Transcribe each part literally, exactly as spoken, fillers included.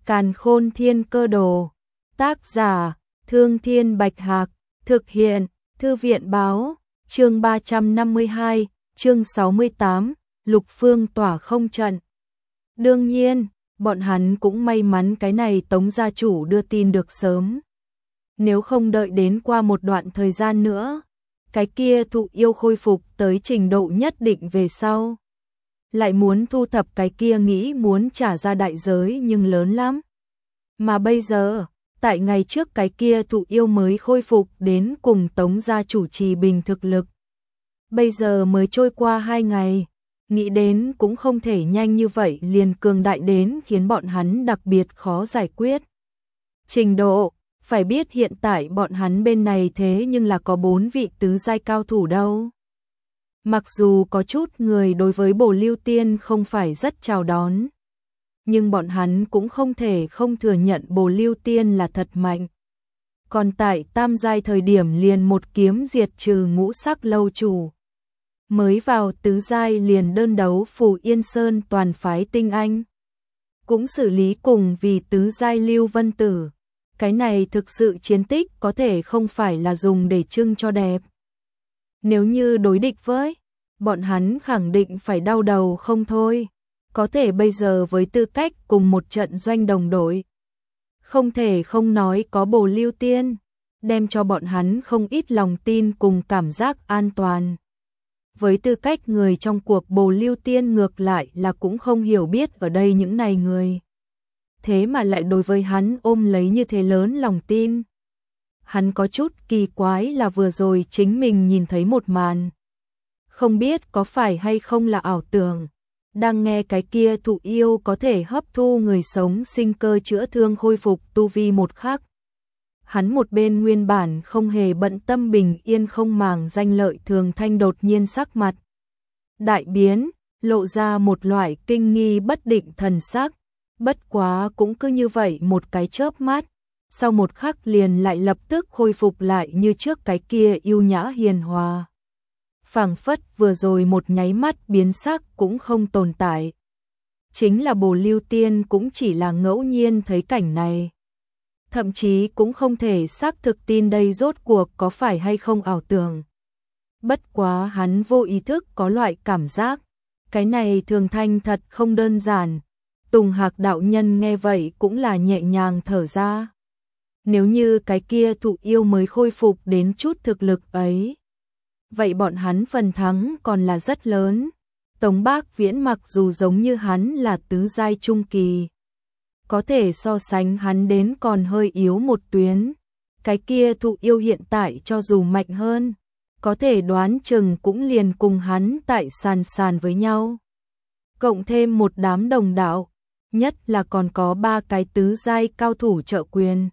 Càn Khôn Thiên Cơ Đồ. Tác giả: Thương Thiên Bạch Hạc. Thực hiện: Thư viện báo. Chương ba trăm năm mươi hai, chương sáu mươi tám, Lục Phương tỏa không trận. Đương nhiên, bọn hắn cũng may mắn cái này Tống gia chủ đưa tin được sớm. Nếu không đợi đến qua một đoạn thời gian nữa, cái kia thụ yêu khôi phục tới trình độ nhất định về sau, lại muốn thu thập cái kia nghĩ muốn trả ra đại giới nhưng lớn lắm. Mà bây giờ, tại ngày trước cái kia thụ yêu mới khôi phục đến cùng Tống gia chủ trì bình thực lực. Bây giờ mới trôi qua hai ngày, nghĩ đến cũng không thể nhanh như vậy liền cường đại đến khiến bọn hắn đặc biệt khó giải quyết. Trình độ, phải biết hiện tại bọn hắn bên này thế nhưng là có bốn vị tứ giai cao thủ đâu. Mặc dù có chút người đối với Bồ Lưu Tiên không phải rất chào đón, nhưng bọn hắn cũng không thể không thừa nhận Bồ Lưu Tiên là thật mạnh. Còn tại tam giai thời điểm liền một kiếm diệt trừ ngũ sắc lâu chủ. Mới vào tứ giai liền đơn đấu Phù Yên Sơn toàn phái tinh anh. Cũng xử lý cùng vì tứ giai Lưu Vân Tử. Cái này thực sự chiến tích có thể không phải là dùng để trưng cho đẹp. Nếu như đối địch với, bọn hắn khẳng định phải đau đầu không thôi. Có thể bây giờ với tư cách cùng một trận doanh đồng đội, không thể không nói có Bồ Lưu Tiên, đem cho bọn hắn không ít lòng tin cùng cảm giác an toàn. Với tư cách người trong cuộc, Bồ Lưu Tiên ngược lại là cũng không hiểu biết ở đây những này người. Thế mà lại đối với hắn ôm lấy như thế lớn lòng tin. Hắn có chút kỳ quái là vừa rồi chính mình nhìn thấy một màn. Không biết có phải hay không là ảo tưởng. Đang nghe cái kia thụ yêu có thể hấp thu người sống sinh cơ chữa thương khôi phục tu vi một khắc. Hắn một bên nguyên bản không hề bận tâm bình yên không màng danh lợi Thường Thanh đột nhiên sắc mặt đại biến, lộ ra một loại kinh nghi bất định thần sắc. Bất quá cũng cứ như vậy một cái chớp mắt, sau một khắc liền lại lập tức khôi phục lại như trước cái kia yêu nhã hiền hòa. Phảng phất vừa rồi một nháy mắt biến sắc cũng không tồn tại. Chính là Bồ Lưu Tiên cũng chỉ là ngẫu nhiên thấy cảnh này. Thậm chí cũng không thể xác thực tin đây rốt cuộc có phải hay không ảo tưởng. Bất quá hắn vô ý thức có loại cảm giác, cái này Thường Thanh thật không đơn giản. Tùng Hạc đạo nhân nghe vậy cũng là nhẹ nhàng thở ra. Nếu như cái kia thụ yêu mới khôi phục đến chút thực lực ấy, vậy bọn hắn phần thắng còn là rất lớn. Tống Bác Viễn mặc dù giống như hắn là tứ giai trung kỳ, có thể so sánh hắn đến còn hơi yếu một tuyến. Cái kia thụ yêu hiện tại cho dù mạnh hơn, có thể đoán chừng cũng liền cùng hắn tại sàn sàn với nhau. Cộng thêm một đám đồng đạo, nhất là còn có ba cái tứ giai cao thủ trợ quyền.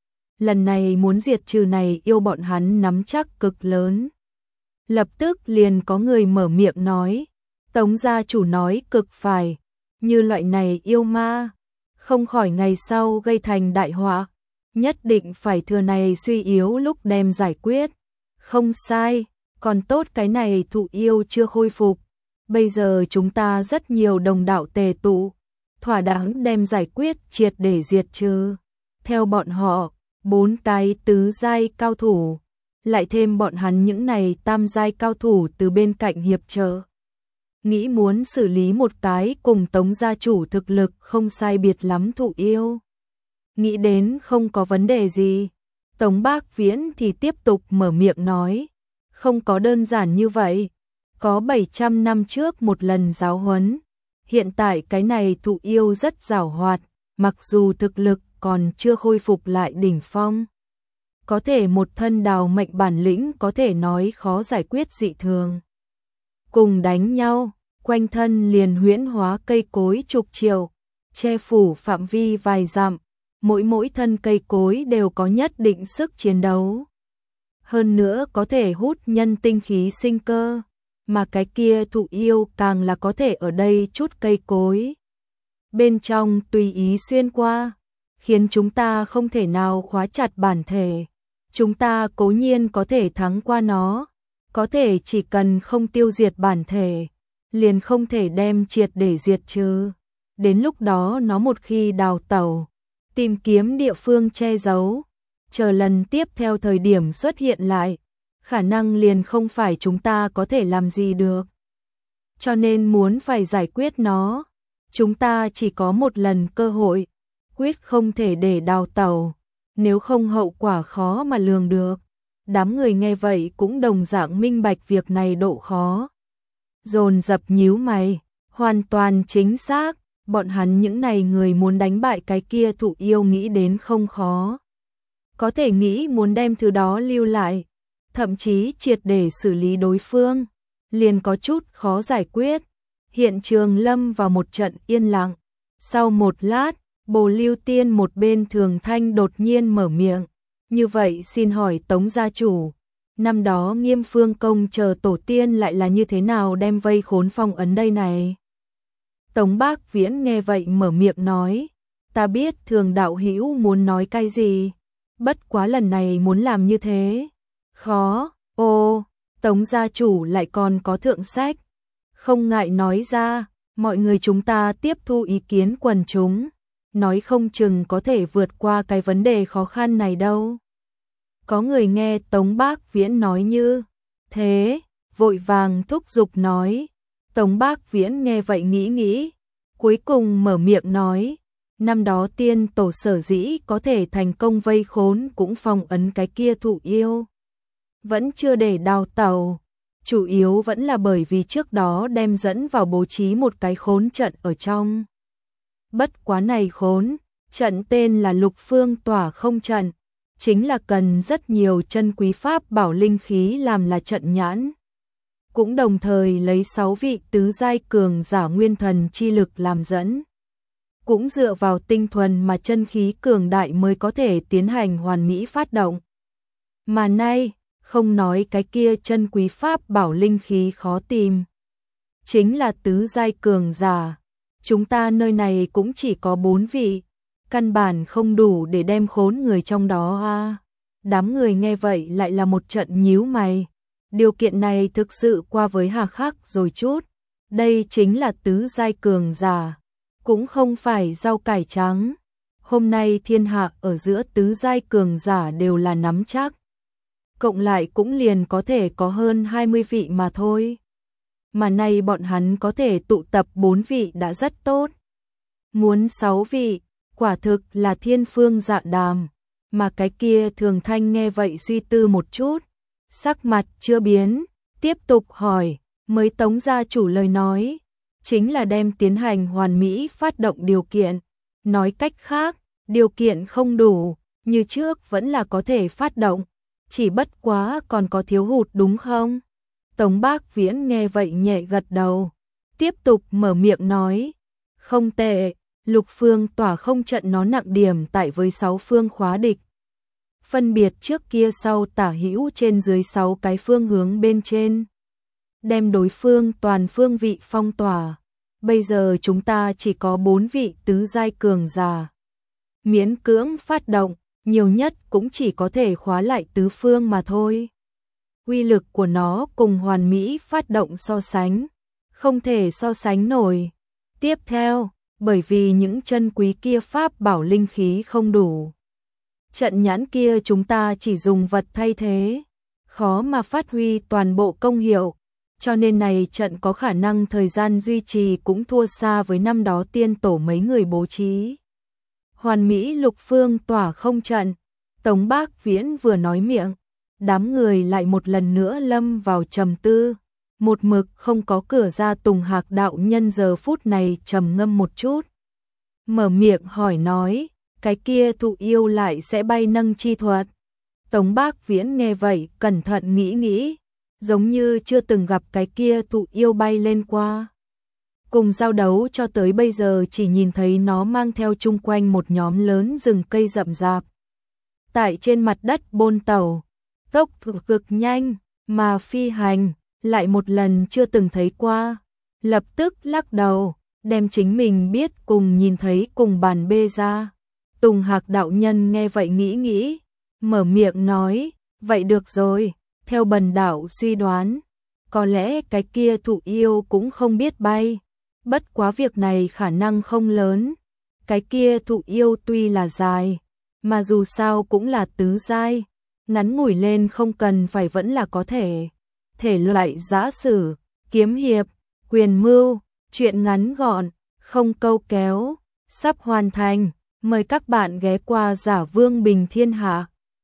Lần này muốn diệt trừ này yêu bọn hắn nắm chắc cực lớn. Lập tức liền có người mở miệng nói, Tống gia chủ nói cực phải, như loại này yêu ma, không khỏi ngày sau gây thành đại họa, nhất định phải thừa này suy yếu lúc đem giải quyết. Không sai, còn tốt cái này thụ yêu chưa khôi phục, bây giờ chúng ta rất nhiều đồng đạo tề tụ, thỏa đáng đem giải quyết triệt để diệt trừ. Theo bọn họ, bốn cái tứ giai cao thủ, lại thêm bọn hắn những này tam giai cao thủ từ bên cạnh hiệp trợ. Nghĩ muốn xử lý một cái cùng Tống gia chủ thực lực không sai biệt lắm thụ yêu. Nghĩ đến không có vấn đề gì. Tống Bác Viễn thì tiếp tục mở miệng nói, không có đơn giản như vậy. Có bảy trăm năm trước một lần giáo huấn. Hiện tại cái này thụ yêu rất giàu hoạt, mặc dù thực lực còn chưa khôi phục lại đỉnh phong. Có thể một thân đào mệnh bản lĩnh có thể nói khó giải quyết dị thường. Cùng đánh nhau, quanh thân liền huyễn hóa cây cối chục triệu, che phủ phạm vi vài dặm, mỗi mỗi thân cây cối đều có nhất định sức chiến đấu. Hơn nữa có thể hút nhân tinh khí sinh cơ, mà cái kia thụ yêu càng là có thể ở đây chút cây cối bên trong tùy ý xuyên qua, khiến chúng ta không thể nào khóa chặt bản thể. Chúng ta cố nhiên có thể thắng qua nó, có thể chỉ cần không tiêu diệt bản thể, liền không thể đem triệt để diệt trừ. Đến lúc đó nó một khi đào tẩu, tìm kiếm địa phương che giấu, chờ lần tiếp theo thời điểm xuất hiện lại, khả năng liền không phải chúng ta có thể làm gì được. Cho nên muốn phải giải quyết nó, chúng ta chỉ có một lần cơ hội, quyết không thể để đào tẩu, nếu không hậu quả khó mà lường được. Đám người nghe vậy cũng đồng dạng minh bạch việc này độ khó. Dồn dập nhíu mày, hoàn toàn chính xác, bọn hắn những này người muốn đánh bại cái kia thụ yêu nghĩ đến không khó. Có thể nghĩ muốn đem thứ đó lưu lại, thậm chí triệt để xử lý đối phương, liền có chút khó giải quyết. Hiện trường lâm vào một trận yên lặng. Sau một lát, Bồ Lưu Tiên một bên Thường Thanh đột nhiên mở miệng. Như vậy xin hỏi Tống gia chủ, năm đó Nghiêm Phương Công chờ tổ tiên lại là như thế nào đem vây khốn phong ấn đây này? Tống Bác Viễn nghe vậy mở miệng nói, ta biết Thường đạo hữu muốn nói cái gì, bất quá lần này muốn làm như thế. Khó, ô, Tống gia chủ lại còn có thượng sách. Không ngại nói ra, mọi người chúng ta tiếp thu ý kiến quần chúng, nói không chừng có thể vượt qua cái vấn đề khó khăn này đâu. Có người nghe Tống Bác Viễn nói như thế, vội vàng thúc giục nói. Tống Bác Viễn nghe vậy nghĩ nghĩ, cuối cùng mở miệng nói, năm đó tiên tổ sở dĩ có thể thành công vây khốn cũng phong ấn cái kia thụ yêu. Vẫn chưa để đào tẩu, chủ yếu vẫn là bởi vì trước đó đem dẫn vào bố trí một cái khốn trận ở trong. Bất quá này khốn, trận tên là Lục Phương Tỏa Không Trận, chính là cần rất nhiều chân quý pháp bảo linh khí làm là trận nhãn. Cũng đồng thời lấy sáu vị tứ giai cường giả nguyên thần chi lực làm dẫn. Cũng dựa vào tinh thuần mà chân khí cường đại mới có thể tiến hành hoàn mỹ phát động. Mà nay, không nói cái kia chân quý pháp bảo linh khí khó tìm, chính là tứ giai cường giả, chúng ta nơi này cũng chỉ có bốn vị, căn bản không đủ để đem khốn người trong đó a. Đám người nghe vậy lại là một trận nhíu mày, điều kiện này thực sự qua với hà khắc rồi chút, đây chính là tứ giai cường giả, cũng không phải rau cải trắng. Hôm nay thiên hạ ở giữa tứ giai cường giả đều là nắm chắc, cộng lại cũng liền có thể có hơn hai mươi vị mà thôi. Mà nay bọn hắn có thể tụ tập bốn vị đã rất tốt. Muốn sáu vị, quả thực là thiên phương dạ đàm. Mà cái kia Thường Thanh nghe vậy suy tư một chút, sắc mặt chưa biến, tiếp tục hỏi, mới Tống gia chủ lời nói, chính là đem tiến hành hoàn mỹ phát động điều kiện. Nói cách khác, điều kiện không đủ, như trước vẫn là có thể phát động. Chỉ bất quá còn có thiếu hụt đúng không? Tống Bác Viễn nghe vậy nhẹ gật đầu, tiếp tục mở miệng nói, không tệ, Lục Phương Tỏa Không Trận nó nặng điểm tại với sáu phương khóa địch. Phân biệt trước kia sau tả hữu trên dưới sáu cái phương hướng bên trên. Đem đối phương toàn phương vị phong tỏa. Bây giờ chúng ta chỉ có bốn vị tứ giai cường giả. Miễn cưỡng phát động, nhiều nhất cũng chỉ có thể khóa lại tứ phương mà thôi. Uy lực của nó cùng hoàn mỹ phát động so sánh, không thể so sánh nổi. Tiếp theo, bởi vì những chân quý kia pháp bảo linh khí không đủ, trận nhãn kia chúng ta chỉ dùng vật thay thế, khó mà phát huy toàn bộ công hiệu, cho nên này trận có khả năng thời gian duy trì cũng thua xa với năm đó tiên tổ mấy người bố trí. Hoàn mỹ Lục Phương Tỏa Không Trận, Tống Bác Viễn vừa nói miệng, đám người lại một lần nữa lâm vào trầm tư, một mực không có cửa ra. Tùng Hạc đạo nhân giờ phút này trầm ngâm một chút, mở miệng hỏi nói, cái kia thụ yêu lại sẽ bay nâng chi thuật. Tống Bác Viễn nghe vậy cẩn thận nghĩ nghĩ, giống như chưa từng gặp cái kia thụ yêu bay lên qua. Cùng giao đấu cho tới bây giờ chỉ nhìn thấy nó mang theo chung quanh một nhóm lớn rừng cây rậm rạp. Tại trên mặt đất bôn tẩu, tốc cực nhanh, mà phi hành, lại một lần chưa từng thấy qua. Lập tức lắc đầu, đem chính mình biết cùng nhìn thấy cùng bàn bê ra. Tùng Hạc đạo nhân nghe vậy nghĩ nghĩ, mở miệng nói, vậy được rồi, theo bần đạo suy đoán, có lẽ cái kia thụ yêu cũng không biết bay. Bất quá việc này khả năng không lớn, cái kia thụ yêu tuy là dài, mà dù sao cũng là tứ giai, ngắn ngủi lên không cần phải vẫn là có thể. Thể loại giã sử, kiếm hiệp, quyền mưu, truyện ngắn gọn, không câu kéo, sắp hoàn thành, mời các bạn ghé qua Giả Vương Bình Thiên Hạ.